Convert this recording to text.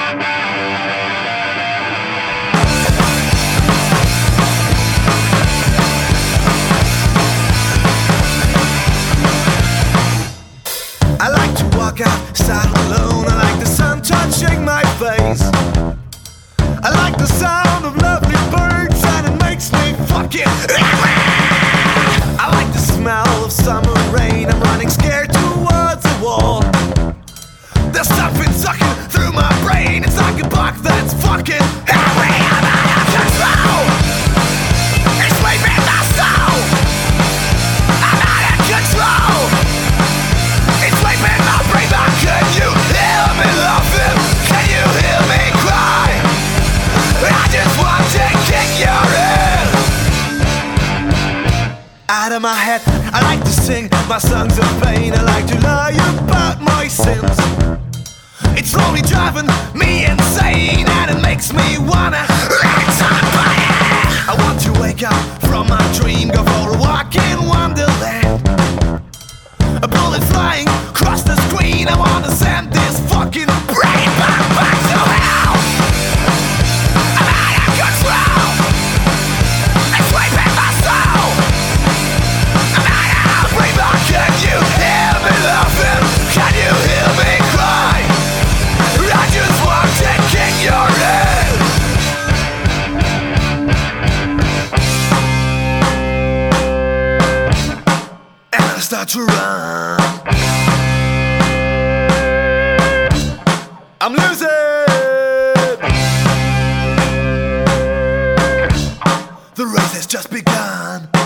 I like to walk outside alone. I like the sun touching my face. I like the sound of lovely birds and it makes me fucking I like the smell of summer rain. I'm running scared towards the wall. There's something sucking through my brain. It's like a bug that's fucking heavy. I'm out of control. It's sweeping my soul. I'm out of control. It's sweeping my brain. But can you hear me laughing? Can you hear me cry? I just want to kick your head out of my head. I like to sing my songs of pain. I like to lie about my sins. It's slowly driving me insane and it makes me wanna I want to wake up from my dream, go for a walk in Wonderland. A bullet flying across the screen. I wanna send this fucking brain back to hell. I'm out of control. It's sweeping my soul. I'm out of breath. Can you hear me laughing? Can you hear me cry? I just want to kick your head. And I start to run. I'm losing. The race has just begun.